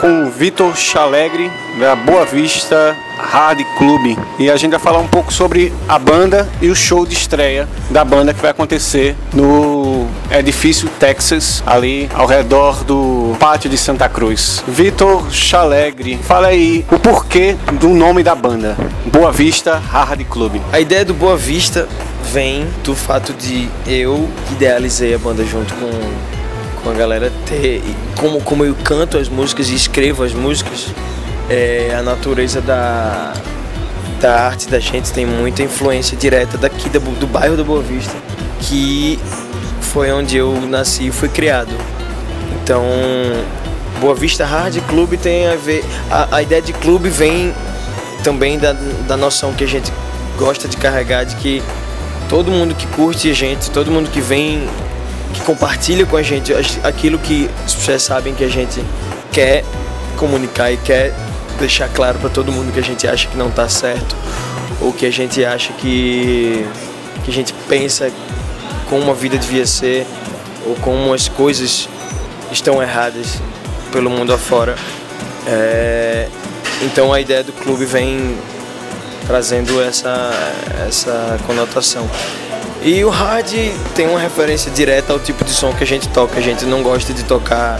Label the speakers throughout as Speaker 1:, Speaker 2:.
Speaker 1: com o Vitor Chalegre, da Boa Vista Hard Club. E a gente vai falar um pouco sobre a banda e o show de estreia da banda que vai acontecer no Edifício Texas, ali ao redor do Pátio de Santa Cruz. Vitor Chalegre, fala aí o porquê do nome da banda, Boa Vista Hard Club.
Speaker 2: A ideia do Boa Vista vem do fato de eu idealizei a banda junto com a galera ter, como eu canto as músicas e escrevo as músicas, a natureza da arte da gente tem muita influência direta daqui do bairro da Boa Vista, que foi onde eu nasci e fui criado. Então, Boa Vista Hard Club tem a ver, a ideia de clube vem também da noção que a gente gosta de carregar, de que todo mundo que curte a gente, todo mundo que vem, que compartilha com a gente aquilo que as pessoas sabem que a gente quer comunicar e quer deixar claro para todo mundo que a gente acha que não está certo, ou que a gente acha que a gente pensa como a vida devia ser, ou como as coisas estão erradas pelo mundo afora. Então a ideia do clube vem trazendo essa conotação. E o hard tem uma referência direta ao tipo de som que a gente toca. A gente não gosta de tocar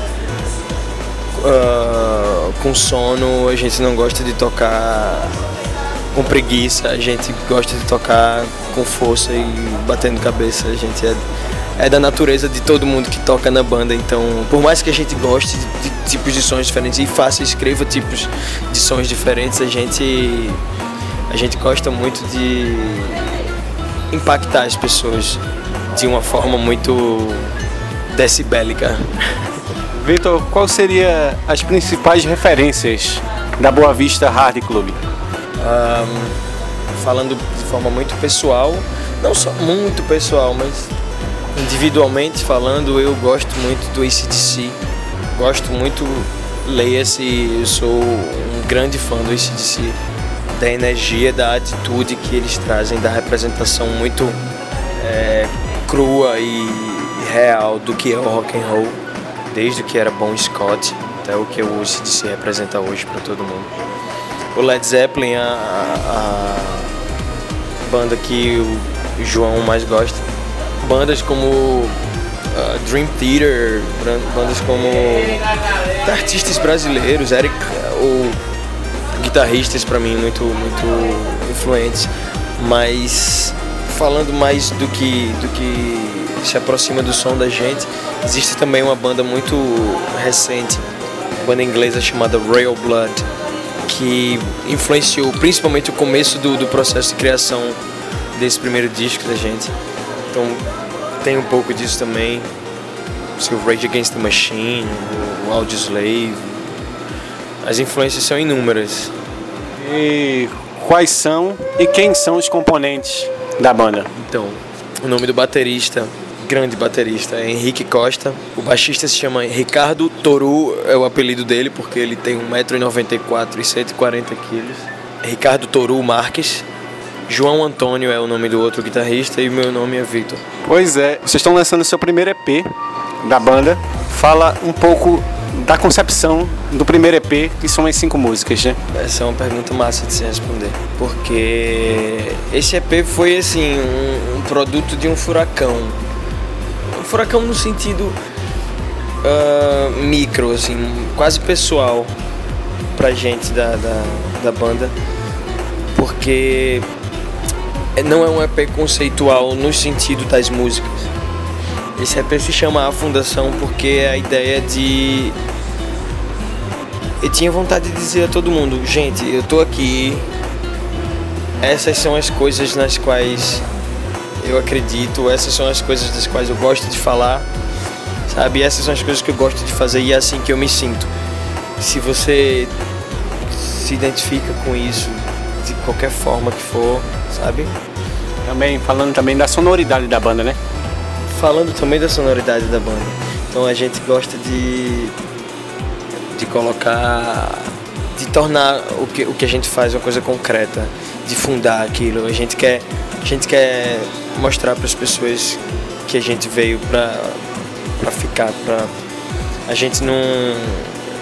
Speaker 2: com sono, a gente não gosta de tocar com preguiça, a gente gosta de tocar com força e batendo cabeça. A gente é da natureza de todo mundo que toca na banda. Então, por mais que a gente goste de tipos de sons diferentes e escreva tipos de sons diferentes, a gente gosta muito de impactar as pessoas de uma forma muito decibélica.
Speaker 1: Vitor, qual seria as principais referências da Boa Vista Hard Club?
Speaker 2: Falando de forma muito pessoal, não só muito pessoal, mas individualmente falando, eu gosto muito do AC/DC. Gosto muito, leia-se, eu sou um grande fã do AC/DC, da energia, da atitude que eles trazem, da representação muito crua e real do que é o rock and roll, desde o que era Bon Scott até o que o AC/DC representa hoje para todo mundo. O Led Zeppelin, a banda que o João mais gosta. Bandas como Dream Theater, bandas como artistas brasileiros, Eric, ou guitarristas para mim muito influentes. Mas falando mais do que se aproxima do som da gente, existe também uma banda muito recente, uma banda inglesa chamada Royal Blood, que influenciou principalmente o começo do processo de criação desse primeiro disco da gente. Então tem um pouco disso também. O Rage Against the Machine, o Audioslave. As influências são inúmeras.
Speaker 1: E quais são e quem são os componentes da banda?
Speaker 2: Então, o nome do baterista, grande baterista, é Henrique Costa. O baixista se chama Ricardo Toru, é o apelido dele porque ele tem 1,94 m e 140 kg. Ricardo Toru Marques. João Antônio é o nome do outro guitarrista e o meu nome é Vitor.
Speaker 1: Pois é, vocês estão lançando o seu primeiro EP da banda. Fala um pouco da concepção do primeiro EP, que são as 5 músicas, né?
Speaker 2: Essa é uma pergunta massa de se responder, porque esse EP foi assim um produto de um furacão. Um furacão no sentido micro, assim, quase pessoal pra gente da banda, porque não é um EP conceitual no sentido das músicas. Esse EP se chama A Fundação porque é a ideia de... Eu tinha vontade de dizer a todo mundo, gente, eu tô aqui, essas são as coisas nas quais eu acredito, essas são as coisas das quais eu gosto de falar, sabe? Essas são as coisas que eu gosto de fazer e é assim que eu me sinto. Se você se identifica com isso, de qualquer forma que for, sabe?
Speaker 1: Também, falando também da sonoridade da banda, né?
Speaker 2: Falando também da sonoridade da banda. Então a gente gosta de colocar, de tornar o que a gente faz uma coisa concreta, de fundar aquilo. A gente quer mostrar para as pessoas que a gente veio para ficar, a gente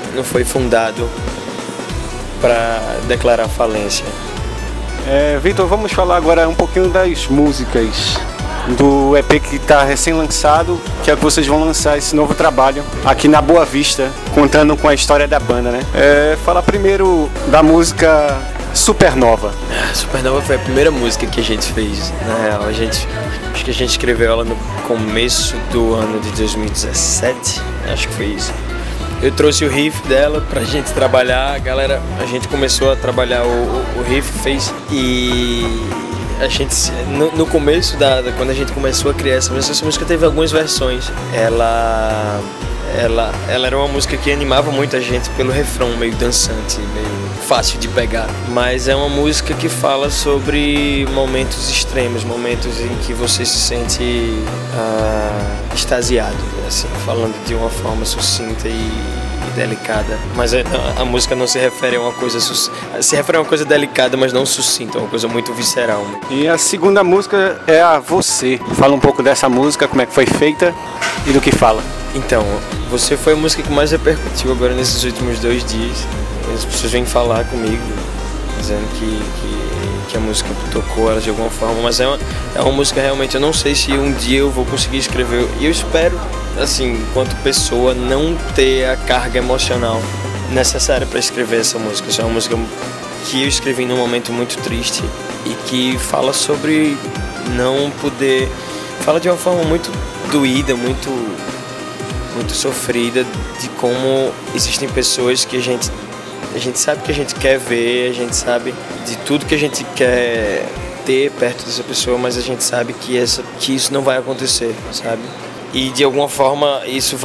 Speaker 2: foi fundado para declarar falência.
Speaker 1: Vitor, vamos falar agora um pouquinho das músicas do EP que está recém-lançado, que é que vocês vão lançar esse novo trabalho aqui na Boa Vista, contando com a história da banda, né? Falar primeiro da música Supernova.
Speaker 2: Supernova foi a primeira música que a gente fez. Na real, acho que a gente escreveu ela no começo do ano de 2017, acho que foi isso. Eu trouxe o riff dela pra gente trabalhar, a gente começou a trabalhar o riff, fez, e a gente, no começo, quando a gente começou a criar essa música teve algumas versões. Ela era uma música que animava muito a gente pelo refrão, meio dançante, meio fácil de pegar. Mas é uma música que fala sobre momentos extremos, momentos em que você se sente extasiado, assim, falando de uma forma sucinta e delicada. Mas a música não se refere a uma coisa se refere a uma coisa delicada, mas não sucinta, é uma coisa muito visceral.
Speaker 1: E a segunda música é a Você. Fala um pouco dessa música, como é que foi feita e do que fala.
Speaker 2: Então, Você foi a música que mais repercutiu agora nesses últimos 2 dias. As pessoas vêm falar comigo, dizendo que a música tocou ela de alguma forma, mas é uma música realmente, eu não sei se um dia eu vou conseguir escrever, e eu espero, assim, enquanto pessoa, não ter a carga emocional necessária para escrever essa música. Essa é uma música que eu escrevi num momento muito triste e que fala sobre não poder, fala de uma forma muito doída, muito sofrida, de como existem pessoas que a gente sabe que a gente quer ver, a gente sabe de tudo que a gente quer ter perto dessa pessoa, mas a gente sabe que isso não vai acontecer, sabe? E de alguma forma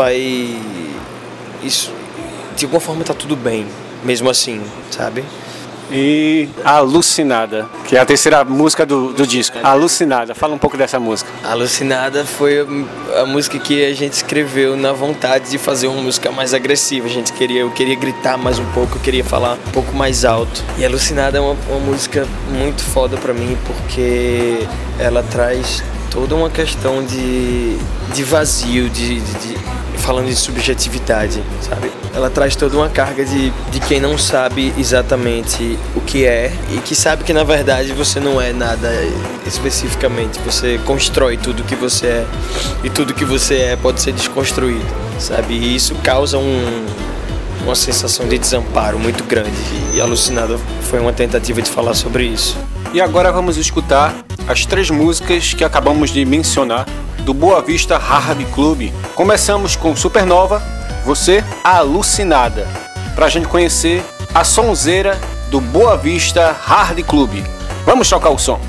Speaker 2: de alguma forma tá tudo bem, mesmo assim, sabe?
Speaker 1: E Alucinada, que é a terceira música do disco. Alucinada, fala um pouco dessa música.
Speaker 2: Alucinada foi a música que a gente escreveu na vontade de fazer uma música mais agressiva. Eu queria gritar mais um pouco, eu queria falar um pouco mais alto. E Alucinada é uma música muito foda pra mim, porque ela traz toda uma questão de vazio, falando de subjetividade, sabe? Ela traz toda uma carga de quem não sabe exatamente o que é e que sabe que na verdade você não é nada especificamente. Você constrói tudo que você é e tudo que você é pode ser desconstruído, sabe? E isso causa uma sensação de desamparo muito grande, e Alucinada foi uma tentativa de falar sobre isso.
Speaker 1: E agora vamos escutar as 3 músicas que acabamos de mencionar do Boa Vista Hard Club. Começamos com Supernova, Você, Alucinada, pra gente conhecer a sonzeira do Boa Vista Hard Club. Vamos tocar o som.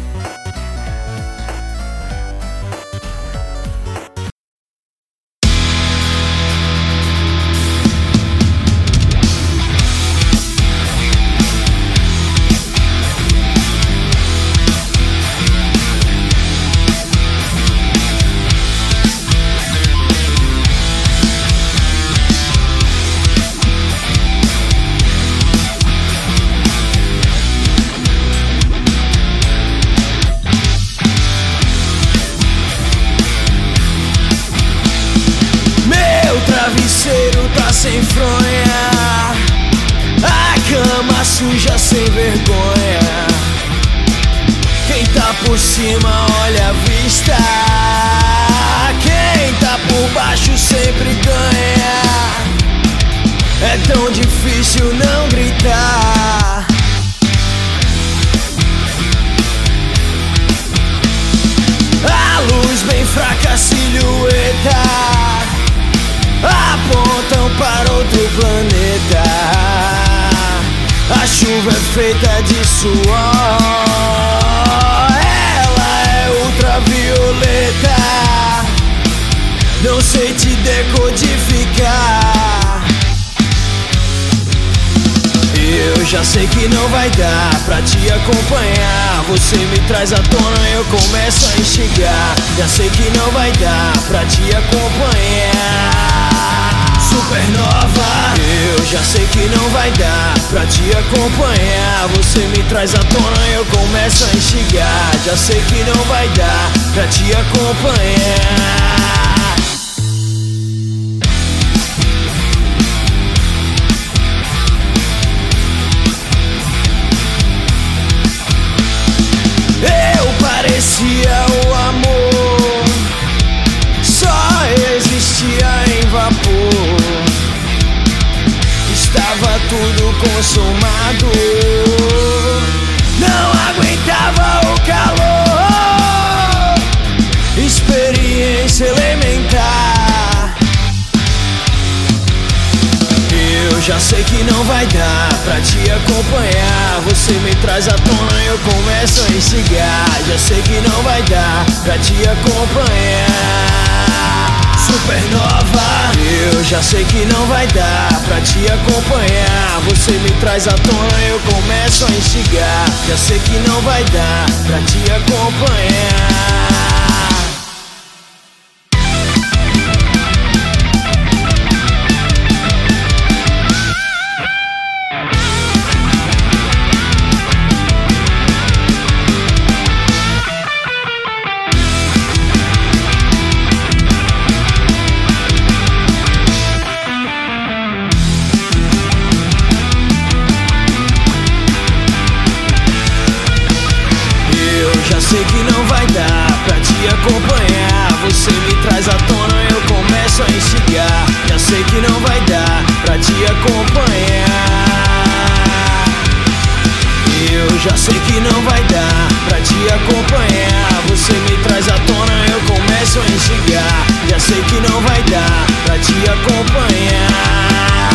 Speaker 2: Tá sem fronha, a cama suja sem vergonha. Quem tá por cima olha a vista, quem tá por baixo sempre ganha. É tão difícil não gritar. A luz bem fraca, silhueta apontam para outro planeta. A chuva é feita de suor, ela é ultravioleta. Não sei te decodificar. Eu já sei que não vai dar pra te acompanhar. Você me traz à tona, eu começo a enxergar. Já sei que não vai dar pra te acompanhar. Supernova, eu já sei que não vai dar pra te acompanhar. Você me traz à tona, eu começo a enxergar. Já sei que não vai dar pra te acompanhar. consumado. Não aguentava o calor, experiência elementar. Eu já sei que não vai dar pra te acompanhar. Você me traz à tona e eu começo a instigar. Já sei que não vai dar pra te acompanhar. Supernova, eu já sei que não vai dar pra te acompanhar. Você me traz à tona e eu começo a instigar. Já sei que não vai dar pra te acompanhar. Sei que não vai dar pra te acompanhar. Você me traz à tona e eu começo a instigar. Já sei que não vai dar pra te acompanhar. Eu já sei que não vai dar pra te acompanhar. Você me traz à tona e eu começo a instigar. Já sei que não vai dar pra te acompanhar.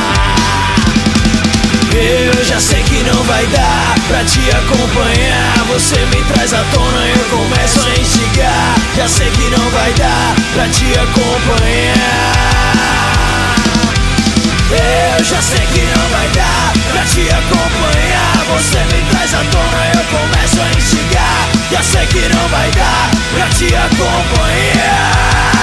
Speaker 2: Eu já sei que não vai dar pra te acompanhar. Você me traz à tona e eu começo a instigar. Já sei que não vai dar pra te acompanhar. Eu já sei que não vai dar pra te acompanhar. Você me traz à tona e eu começo a instigar. Já sei que não vai dar pra te acompanhar.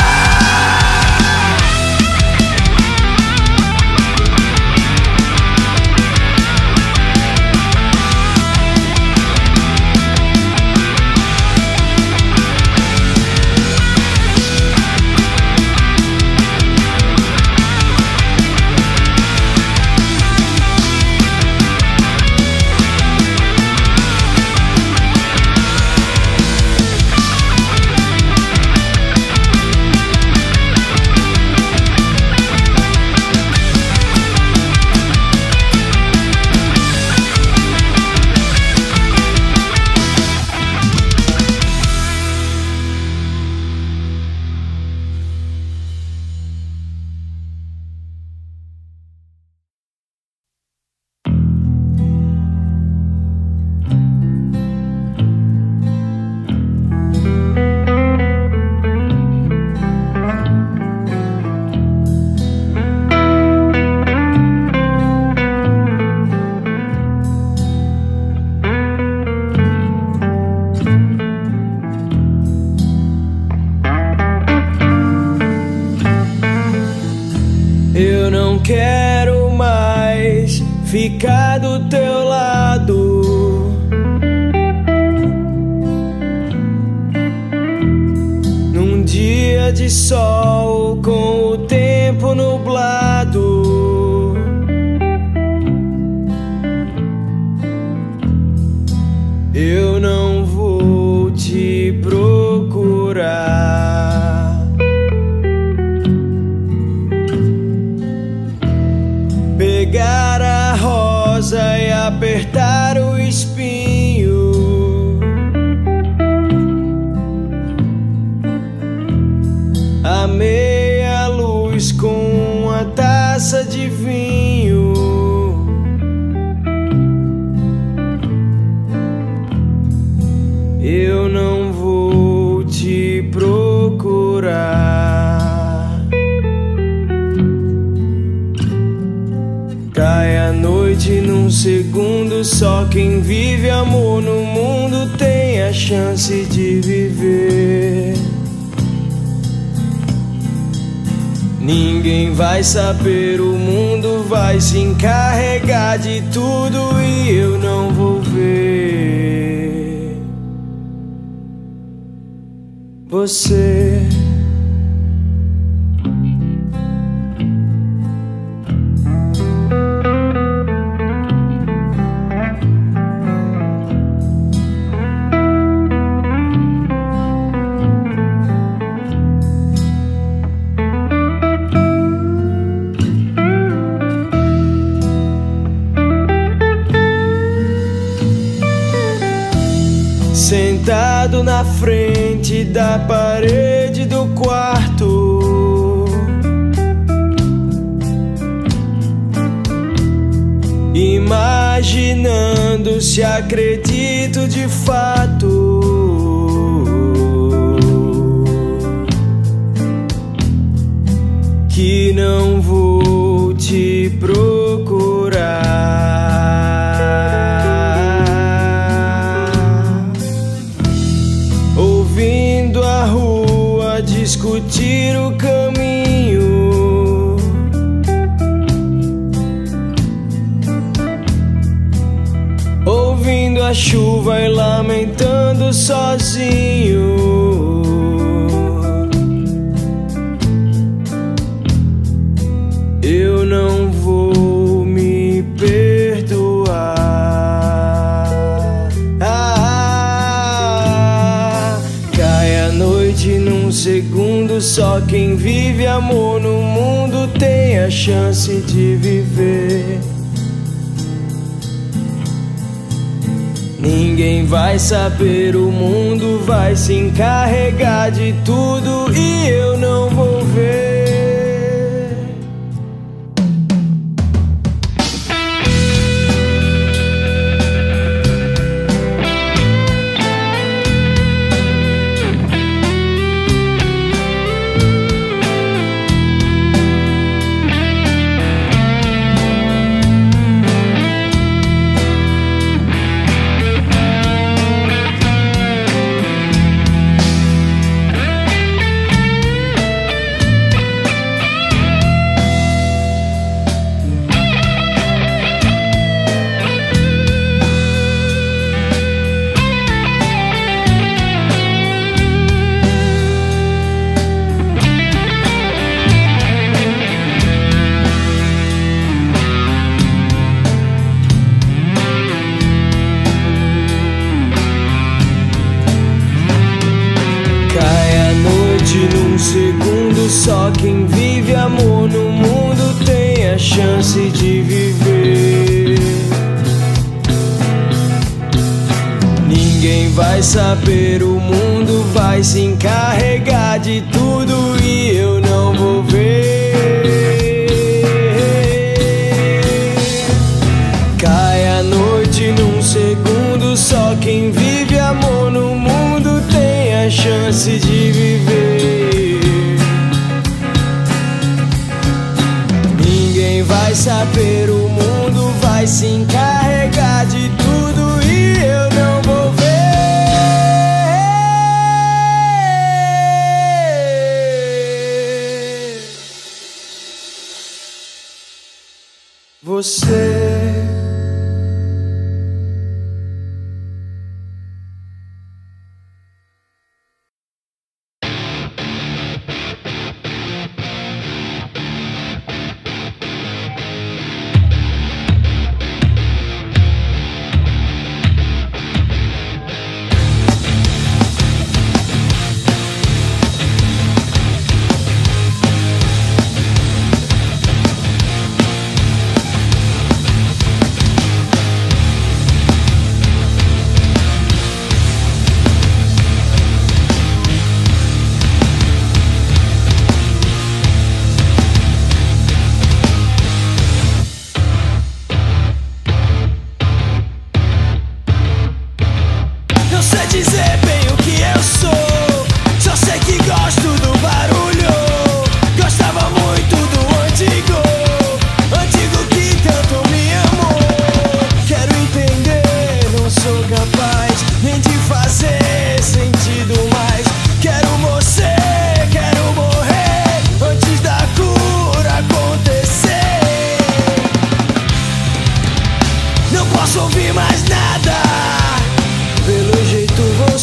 Speaker 2: Eu não quero mais ficar do teu lado. Num dia de sol com o tempo nublado. Eu não vou te procurar. Pegar a rosa e apertar o espinho. A meia luz com uma taça de vinho. Eu não vou te procurar. Cai a noite num segundo. Só quem vive amor no mundo tem a chance de viver. Ninguém vai saber, o mundo vai se encarregar de tudo e eu não vou ver você. sentado na frente da parede do quarto, imaginando se acredito de fato que não vou te procurar. Ouvindo a rua discutir o caminho, ouvindo a chuva e lamentando sozinho. Eu não vou me perdoar. Cai a noite num segundo, só quem vive amor no mundo tem a chance de viver. Ninguém vai saber, o mundo vai se encarregar de tudo e eu não vou ver. Num segundo, só quem vive amor no mundo tem a chance de viver. Ninguém vai saber, o mundo vai se encarregar de tudo e eu não vou ver. Cai a noite num segundo, só quem vive amor no mundo tem a chance de viver. Ninguém vai saber, o mundo vai se encarregar de tudo e eu não vou ver. Você posso ouvir mais nada. Pelo jeito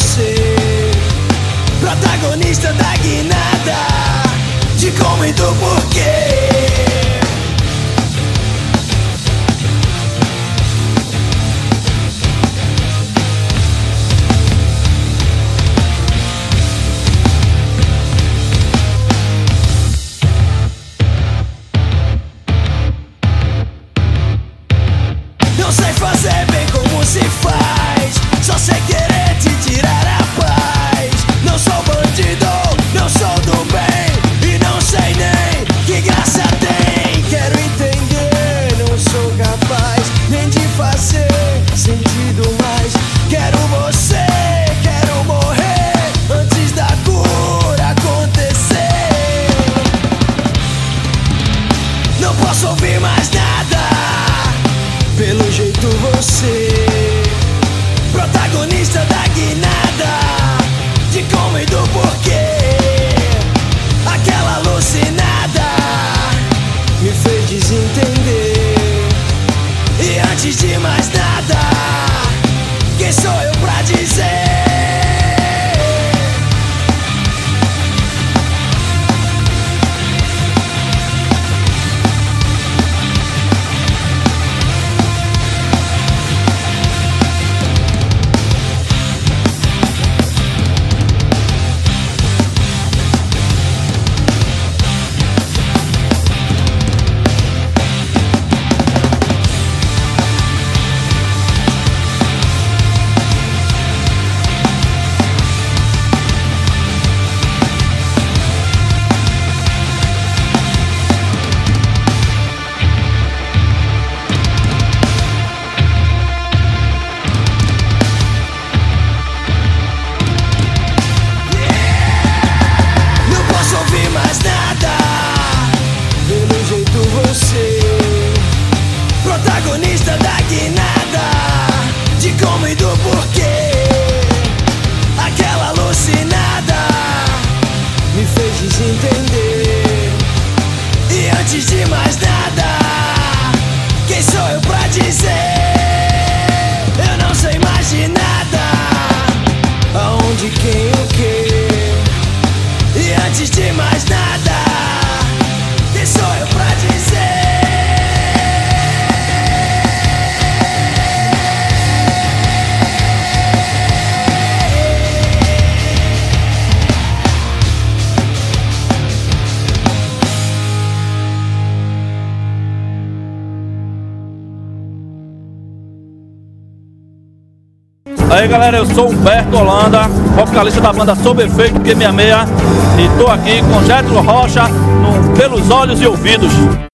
Speaker 3: Aí galera, eu sou Humberto Holanda, vocalista da banda Sob Efeito Q66 e tô aqui com Getro Rocha no Pelos Olhos e Ouvidos.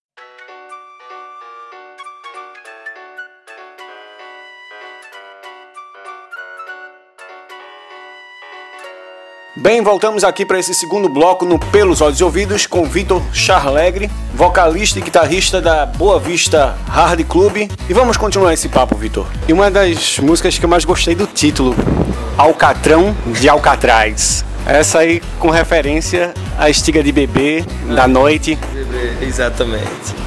Speaker 1: Bem, voltamos aqui para esse segundo bloco no Pelos Olhos e Ouvidos com Vitor Charlegre, vocalista e guitarrista da Boa Vista Hard Club. E vamos continuar esse papo, Vitor. E uma das músicas que eu mais gostei do título, Alcatrão de Alcatraz. Essa aí com referência à estiga de bebê da noite.
Speaker 2: Exatamente.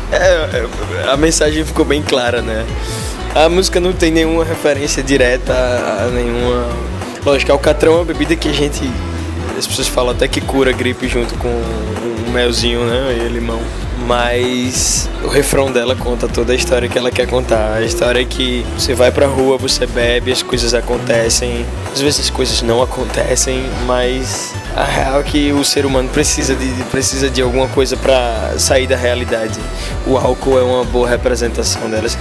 Speaker 2: A mensagem ficou bem clara, né? A música não tem nenhuma referência direta a nenhuma... Lógico, Alcatrão é uma bebida que as pessoas falam até que cura gripe junto com um melzinho, né, e limão. Mas o refrão dela conta toda a história que ela quer contar. A história é que você vai pra rua, você bebe, as coisas acontecem. Às vezes as coisas não acontecem, mas a real é que o ser humano precisa de alguma coisa pra sair da realidade. O álcool é uma boa representação delas.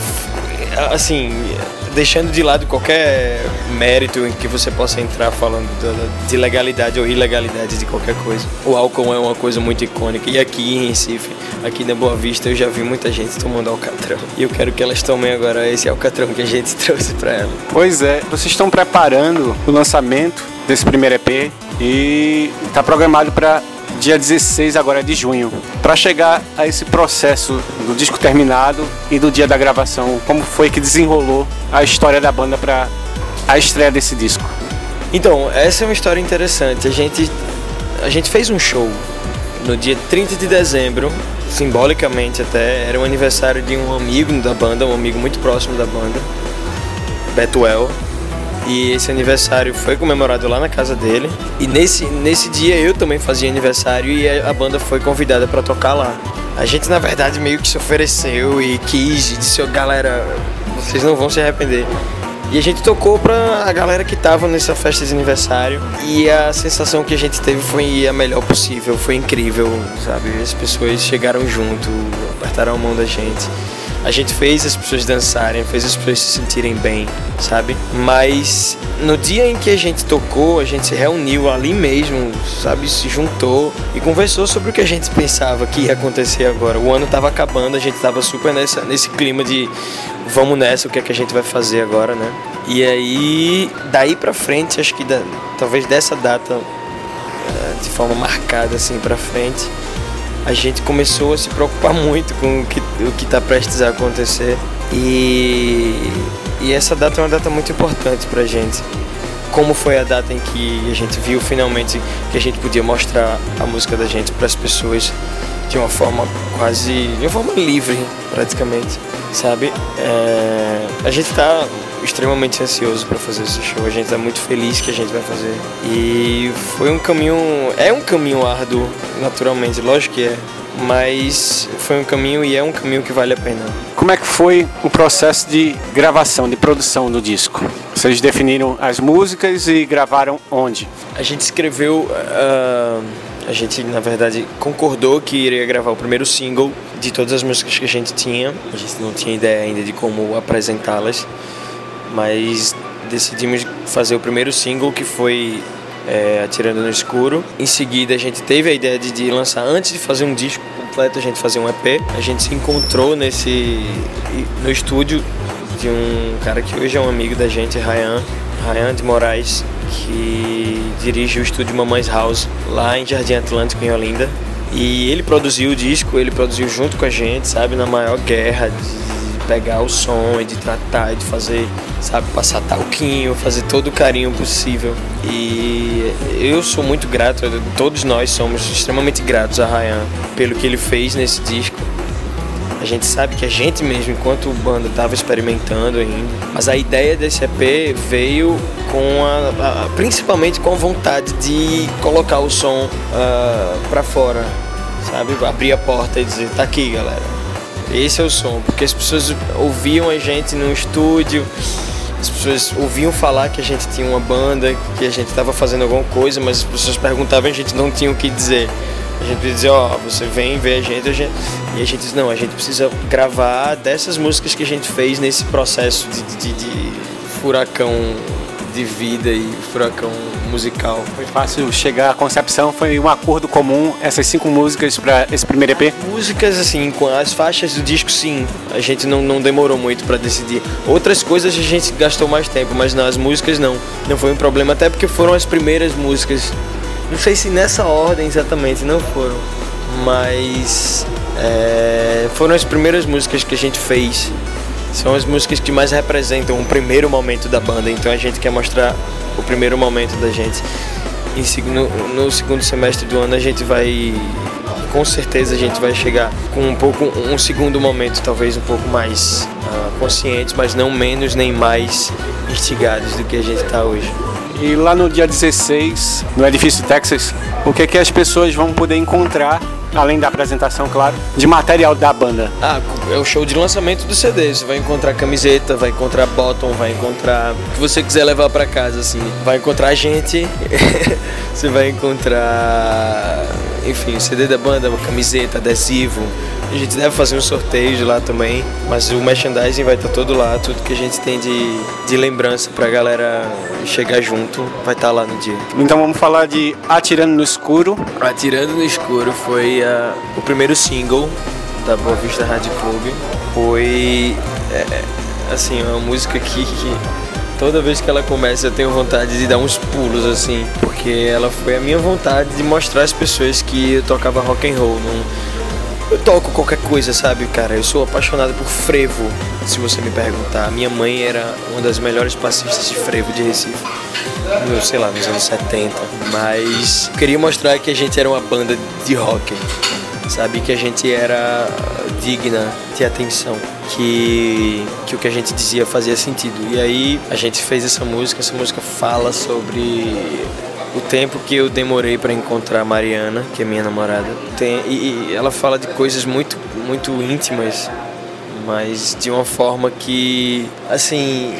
Speaker 2: Assim, deixando de lado qualquer mérito em que você possa entrar falando de legalidade ou ilegalidade de qualquer coisa. O álcool é uma coisa muito icônica. E aqui em Recife, aqui na Boa Vista, eu já vi muita gente tomando Alcatrão. E eu quero que elas tomem agora esse Alcatrão que a gente trouxe pra elas.
Speaker 1: Pois é, vocês estão preparando o lançamento desse primeiro EP e está programado para dia 16 agora de junho. Para chegar a esse processo do disco terminado e do dia da gravação, como foi que desenrolou a história da banda para a estreia desse disco?
Speaker 2: Então, essa é uma história interessante. A gente fez um show no dia 30 de dezembro, simbolicamente até, era o aniversário de um amigo da banda, um amigo muito próximo da banda, Betuel. E esse aniversário foi comemorado lá na casa dele. E nesse dia eu também fazia aniversário e a banda foi convidada para tocar lá. A gente, na verdade, meio que se ofereceu e quis, e disse, galera, vocês não vão se arrepender. E a gente tocou pra a galera que tava nessa festa de aniversário. E a sensação que a gente teve foi a melhor possível, foi incrível, sabe? As pessoas chegaram junto, apertaram a mão da gente. A gente fez as pessoas dançarem, fez as pessoas se sentirem bem, sabe? Mas no dia em que a gente tocou, a gente se reuniu ali mesmo, sabe? Se juntou e conversou sobre o que a gente pensava que ia acontecer agora. O ano tava acabando, a gente tava super nesse clima de vamos nessa, o que é que a gente vai fazer agora, né? E aí, daí pra frente, acho que talvez dessa data, de forma marcada assim pra frente, a gente começou a se preocupar muito com o que está prestes a acontecer e essa data é uma data muito importante pra gente. Como foi a data em que a gente viu finalmente que a gente podia mostrar a música da gente para as pessoas de uma forma livre, praticamente, sabe? A gente está extremamente ansioso para fazer esse show, a gente está muito feliz que a gente vai fazer. E foi um caminho árduo, naturalmente, lógico que é, mas foi um caminho e é um caminho que vale a pena.
Speaker 1: Como é que foi o processo de gravação, de produção do disco? Vocês definiram as músicas e gravaram onde?
Speaker 2: A gente escreveu, a gente na verdade concordou que iria gravar o primeiro single de todas as músicas que a gente tinha. A gente não tinha ideia ainda de como apresentá-las, mas decidimos fazer o primeiro single, que foi Atirando no Escuro. Em seguida a gente teve a ideia de lançar, antes de fazer um disco completo, a gente fazer um EP. A gente se encontrou no estúdio de um cara que hoje é um amigo da gente, Ryan de Moraes, que dirige o estúdio Mamães House lá em Jardim Atlântico, em Olinda. E ele produziu o disco, ele produziu junto com a gente, sabe, na maior guerra de pegar o som e de tratar e de fazer, sabe, passar talquinho, fazer todo o carinho possível. E eu sou muito grato, todos nós somos extremamente gratos a Ryan pelo que ele fez nesse disco. A gente sabe que a gente mesmo, enquanto banda, estava experimentando ainda, mas a ideia desse EP veio principalmente com a vontade de colocar o som pra fora, sabe? Abrir a porta e dizer, tá aqui, galera. Esse é o som, porque as pessoas ouviam a gente no estúdio, as pessoas ouviam falar que a gente tinha uma banda, que a gente estava fazendo alguma coisa, mas as pessoas perguntavam e a gente não tinha o que dizer. A gente podia dizer, você vem ver a gente, e a gente diz, não, a gente precisa gravar dessas músicas que a gente fez nesse processo de furacão de vida e furacão musical.
Speaker 1: Foi fácil chegar à concepção, foi um acordo comum, essas 5 músicas para esse primeiro EP?
Speaker 2: Músicas, assim, com as faixas do disco, sim, a gente não demorou muito para decidir. Outras coisas a gente gastou mais tempo, mas não, as músicas não foi um problema, até porque foram as primeiras músicas. Não sei se nessa ordem exatamente, não foram, mas foram as primeiras músicas que a gente fez. São as músicas que mais representam o primeiro momento da banda, então a gente quer mostrar o primeiro momento da gente. No segundo semestre do ano a gente vai, com certeza a gente vai chegar com um segundo momento, talvez um pouco mais conscientes, mas não menos nem mais instigados do que a gente está hoje.
Speaker 1: E lá no dia 16, no Edifício Texas, o que as pessoas vão poder encontrar, além da apresentação, claro, de material da banda?
Speaker 2: É o show de lançamento do CD. Você vai encontrar camiseta, vai encontrar bottom, vai encontrar o que você quiser levar pra casa, assim. Vai encontrar a gente, você vai encontrar, enfim, o CD da banda, uma camiseta, adesivo. A gente deve fazer um sorteio de lá também, mas o merchandising vai estar todo lá, tudo que a gente tem de lembrança pra galera chegar junto vai estar lá no dia.
Speaker 1: Então vamos falar de Atirando no Escuro.
Speaker 2: Atirando no Escuro foi o primeiro single da Boa Vista Rádio Clube. Foi assim, uma música que toda vez que ela começa eu tenho vontade de dar uns pulos, assim, porque ela foi a minha vontade de mostrar às pessoas que eu tocava rock and roll. Eu toco qualquer coisa, sabe, cara? Eu sou apaixonado por frevo, se você me perguntar. Minha mãe era uma das melhores passistas de frevo de Recife, sei lá, nos anos 70. Mas eu queria mostrar que a gente era uma banda de rock, sabe? Que a gente era digna de atenção, que o que a gente dizia fazia sentido. E aí a gente fez essa música fala sobre o tempo que eu demorei para encontrar a Mariana, que é minha namorada. E ela fala de coisas muito, muito íntimas, mas de uma forma que, assim,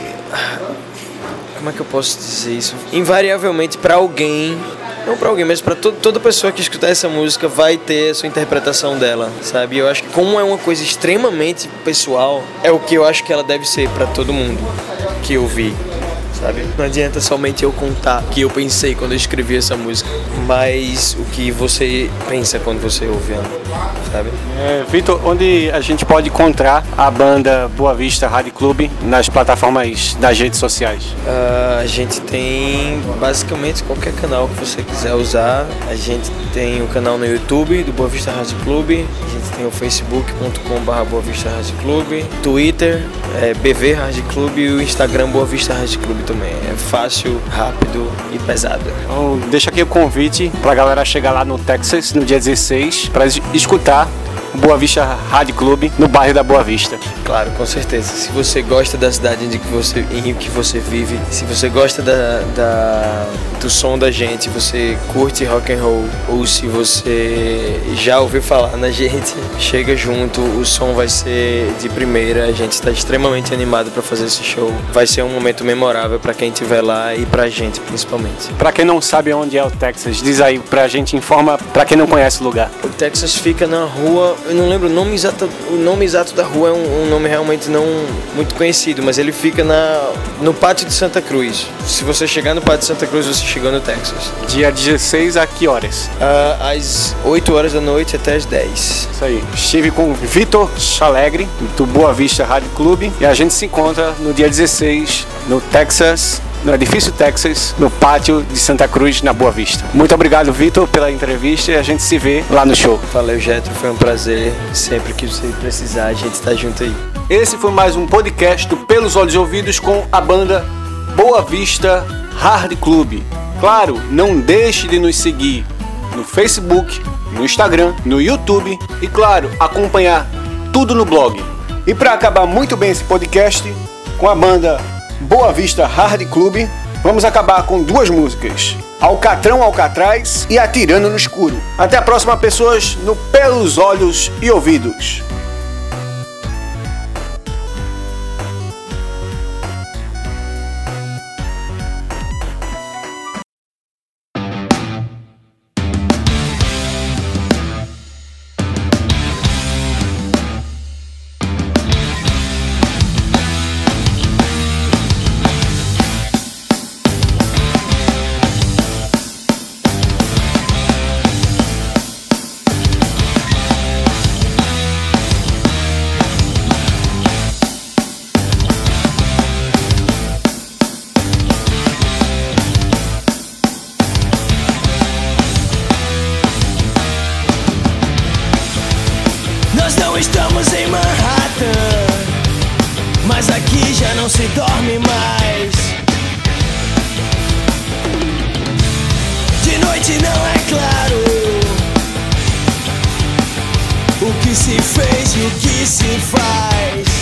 Speaker 2: como é que eu posso dizer isso? Invariavelmente para alguém, não para alguém, mas para toda pessoa que escutar essa música vai ter a sua interpretação dela, sabe? Eu acho que como é uma coisa extremamente pessoal, é o que eu acho que ela deve ser para todo mundo que ouvir. Sabe? Não adianta somente eu contar o que eu pensei quando eu escrevi essa música, mas o que você pensa quando você ouve ela, sabe?
Speaker 1: Vitor, onde a gente pode encontrar a banda Boa Vista Rádio Clube nas plataformas das redes sociais?
Speaker 2: A gente tem basicamente qualquer canal que você quiser usar. A gente tem o canal no YouTube do Boa Vista Rádio Clube, a gente tem o facebook.com/Boa Vista Rádio Clube, Twitter BV Rádio Clube e o Instagram Boa Vista Rádio Clube também. É fácil, rápido e pesado.
Speaker 1: Então, deixa aqui o convite pra galera chegar lá no Texas no dia 16 para escutar o Boa Vista Rádio Clube no bairro da Boa Vista.
Speaker 2: Claro, com certeza. Se você gosta da cidade em que você vive, se você gosta do som da gente, você curte rock and roll, ou se você já ouviu falar na gente, chega junto, o som vai ser de primeira, a gente está extremamente animado para fazer esse show. Vai ser um momento memorável para quem estiver lá e pra gente principalmente.
Speaker 1: Para quem não sabe onde é o Texas, diz aí pra gente, informa pra quem não conhece o lugar.
Speaker 2: O Texas fica na rua, eu não lembro o nome exato da rua, é um nome realmente não muito conhecido, mas ele fica no Pátio de Santa Cruz. Se você chegar no Pátio de Santa Cruz, você chegou no Texas.
Speaker 1: Dia 16 a que horas?
Speaker 2: Às 8 horas da noite até às 10.
Speaker 1: Isso aí. Estive com Vitor Chalegre, do Boa Vista Rádio Clube, e a gente se encontra no dia 16 no Texas, no Edifício Texas, no Pátio de Santa Cruz, na Boa Vista. Muito obrigado, Vitor, pela entrevista, e a gente se vê lá no show.
Speaker 2: Valeu, Getro, foi um prazer. Sempre que você precisar, a gente está junto aí.
Speaker 1: Esse foi mais um podcast do Pelos Olhos e Ouvidos com a banda Boa Vista Rádio Clube. Claro, não deixe de nos seguir no Facebook, no Instagram, no YouTube e, claro, acompanhar tudo no blog. E para acabar muito bem esse podcast com a banda Boa Vista Rádio Clube, vamos acabar com 2 músicas: Alcatrão Alcatraz e Atirando no Escuro. Até a próxima, pessoas, no Pelos Olhos e Ouvidos.
Speaker 4: Estamos em Manhattan, mas aqui já não se dorme mais. De noite não é claro o que se fez e o que se faz.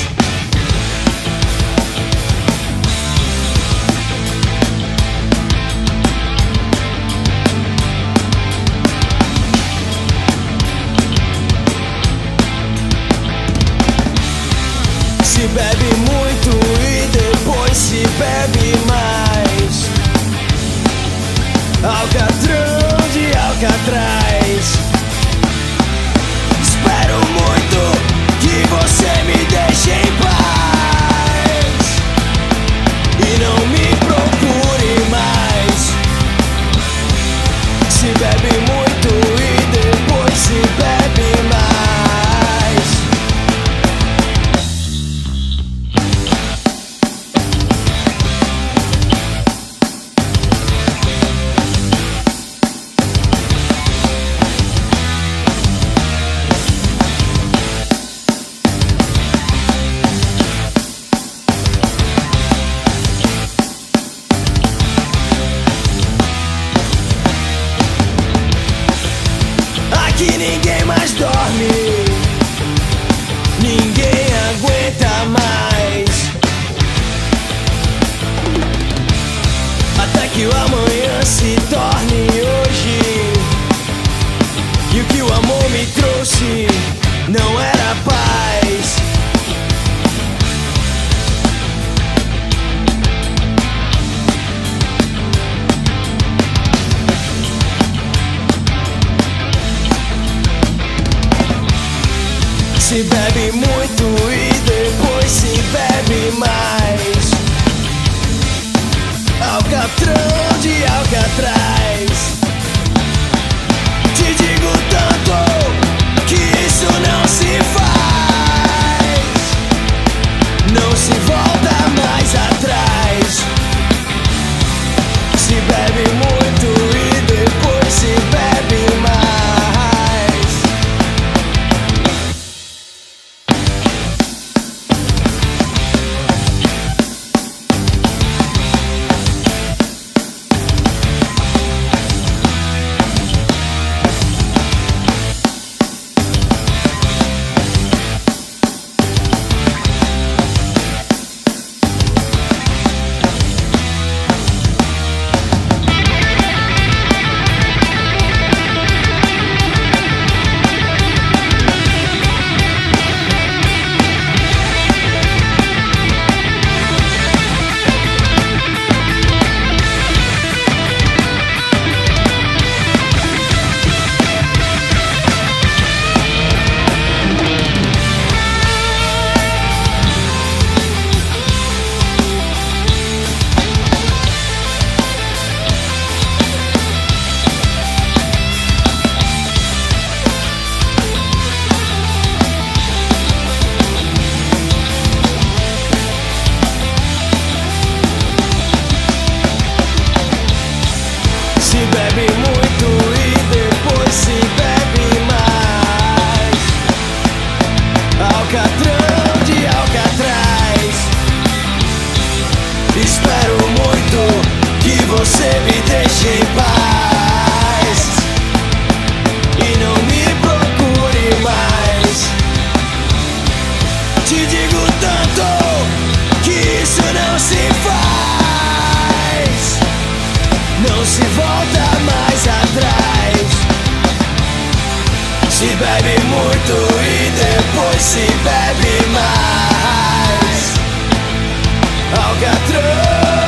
Speaker 4: Se bebe muito e depois se bebe mais. Alcatrão de Alcatraz. Espero muito que você me deixe em paz e não me procure mais. Se bebe muito e depois se bebe mais. Aqui ninguém mais dorme, ninguém aguenta mais. Até que o amanhã se torne hoje. E o que o amor me trouxe não era paz. Se bebe muito e depois se bebe mais. Alcatrão de Alcatraz. Te digo tanto que isso não se faz. Não se volta mais atrás. Se bebe muito e depois se bebe mais. Se bebe muito e depois se bebe mais. Alcatrão de Alcatraz. Espero muito que você me deixe em paz e não me procure mais. Te digo tanto que isso não se faz. Não se volta mais atrás. Se bebe muito e depois se bebe mais. Alcatrão.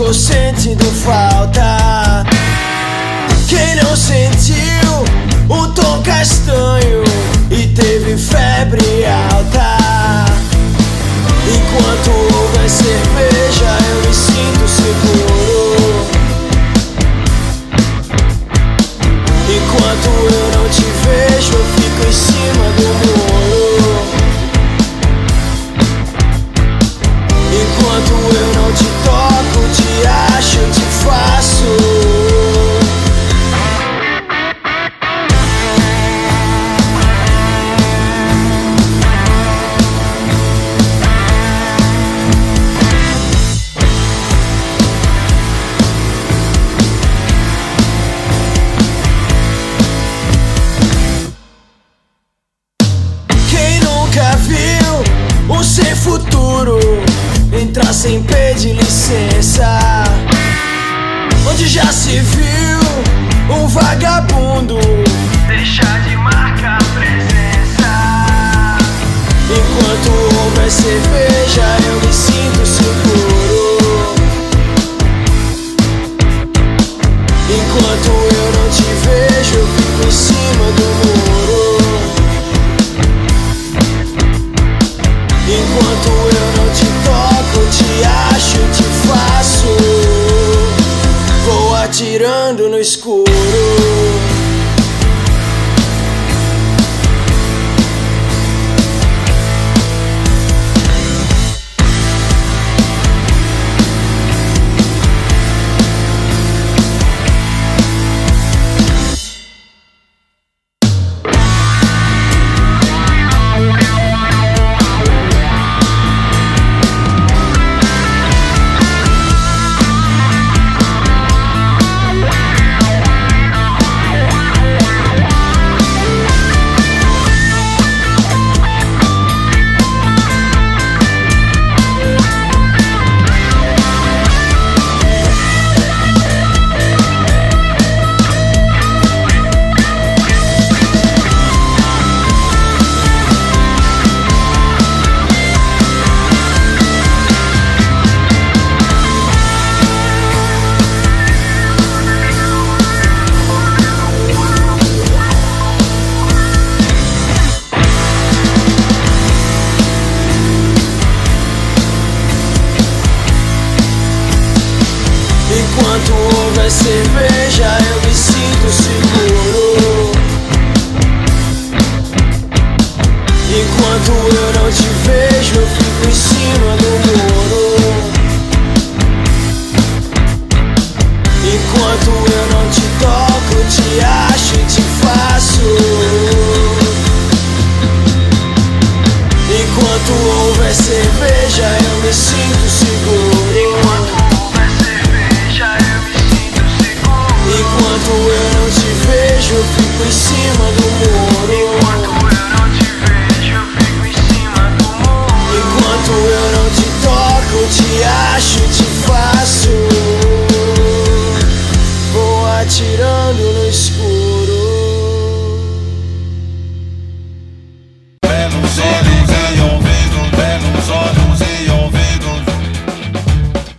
Speaker 4: ficou sentindo falta. Quem não sentiu um tom castanho e teve febre alta? Enquanto houver cerveja eu me sinto seguro. Enquanto eu não te vejo eu fico em cima do muro. Enquanto eu não te toco, te acho, eu te faço. Sem futuro, entrar sem pedir licença. Onde já se viu um vagabundo deixar de marcar presença. Enquanto houver cerveja eu me sinto